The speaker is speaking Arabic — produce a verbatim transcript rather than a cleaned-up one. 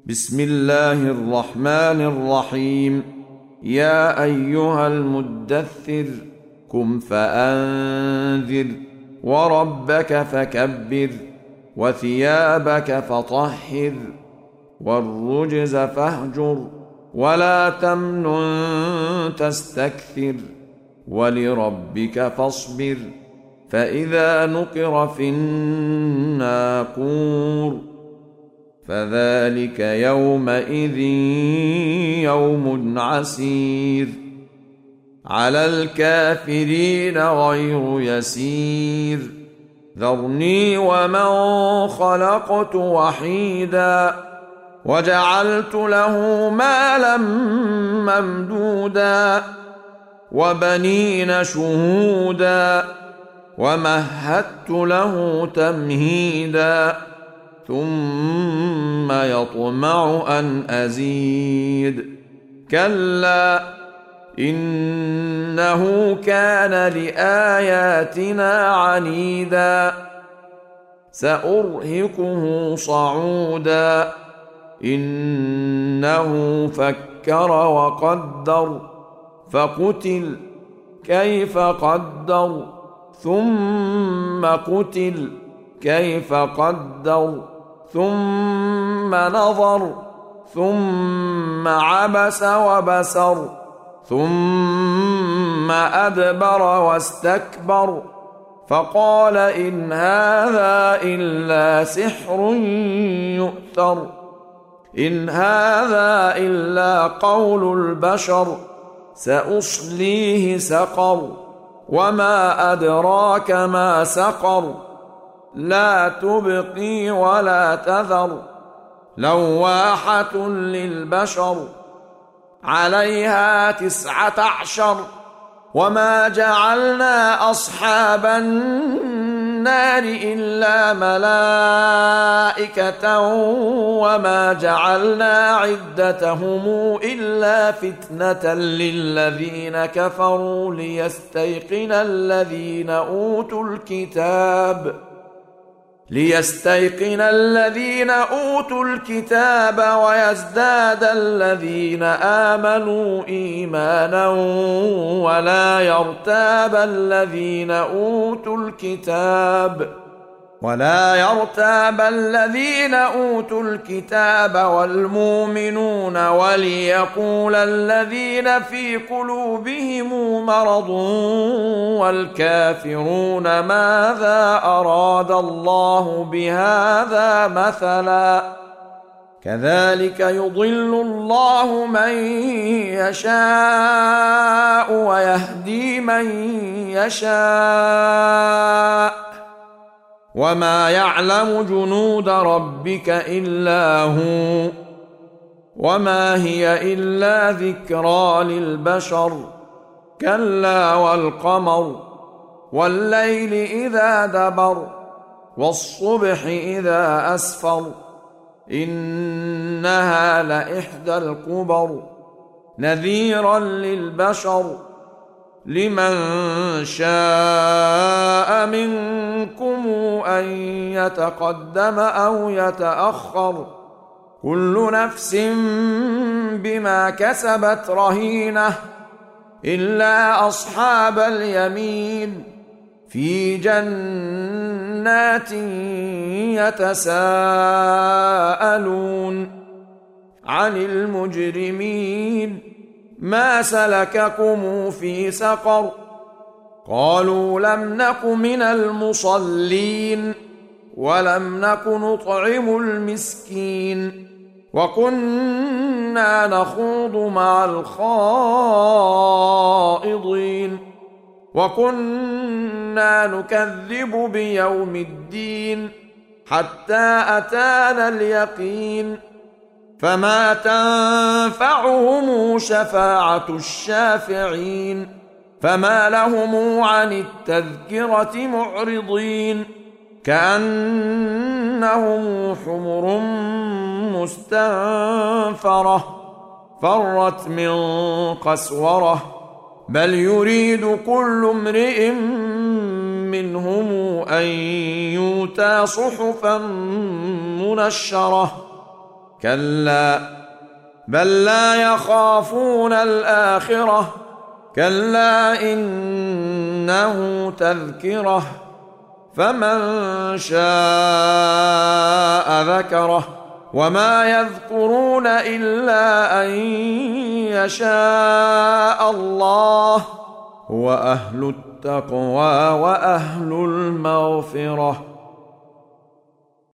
بسم الله الرحمن الرحيم. يا أيها المدثر قم فأنذر وربك فكبر وثيابك فطهر والرجز فاهجر ولا تمنن تستكثر ولربك فاصبر فإذا نقر في الناقور فذلك يومئذ يوم عسير على الكافرين غير يسير. ذرني ومن خلقت وحيدا وجعلت له مالا ممدودا وبنين شهودا ومهدت له تمهيدا ثم يطمع أن أزيد كلا إنه كان لآياتنا عنيدا سأرهقه صعودا إنه فكر وقدر فقتل كيف قدر ثم قتل كيف قدر ثم نظر ثم عبس وبسر ثم أدبر واستكبر فقال إن هذا إلا سحر يؤثر إن هذا إلا قول البشر سأصليه سقر وما أدراك ما سقر لا تبقي ولا تذر لواحة للبشر عليها تسعة عشر وما جعلنا أصحاب النار إلا ملائكة وما جعلنا عدتهم إلا فتنة للذين كفروا ليستيقن الذين أوتوا الكتاب ليستيقن الذين أوتوا الكتاب ويزداد الذين آمنوا إيمانا ولا يرتاب الذين أوتوا الكتاب ولا يرتاب الذين أوتوا الكتاب والمؤمنون وليقول الذين في قلوبهم مرض والكافرون ماذا أراد الله بهذا مثلا كذلك يضل الله من يشاء ويهدي من يشاء وما يعلم جنود ربك إلا هو وما هي إلا ذكرى للبشر كلا والقمر والليل إذا دبر والصبح إذا أسفر إنها لإحدى الكبر نذيرا للبشر لمن شاء منكم أن يتقدم أو يتأخر كل نفس بما كسبت رهينة إلا أصحاب اليمين في جنات يتساءلون عن المجرمين ما سلككم في سقر قالوا لم نك من المصلين ولم نك نطعم المسكين وكنا نخوض مع الخائضين وكنا نكذب بيوم الدين حتى أتانا اليقين فما تنفعهم شفاعة الشافعين فما لهم عن التذكرة معرضين كأنهم حمر مستنفرة فرت من قسورة بل يريد كل امرئ منهم أن يؤتى صحفا منشرة كلا بل لا يخافون الآخرة كلا إنه تذكرة فمن شاء ذكره وما يذكرون إلا أن يشاء الله هو أهل التقوى وأهل المغفرة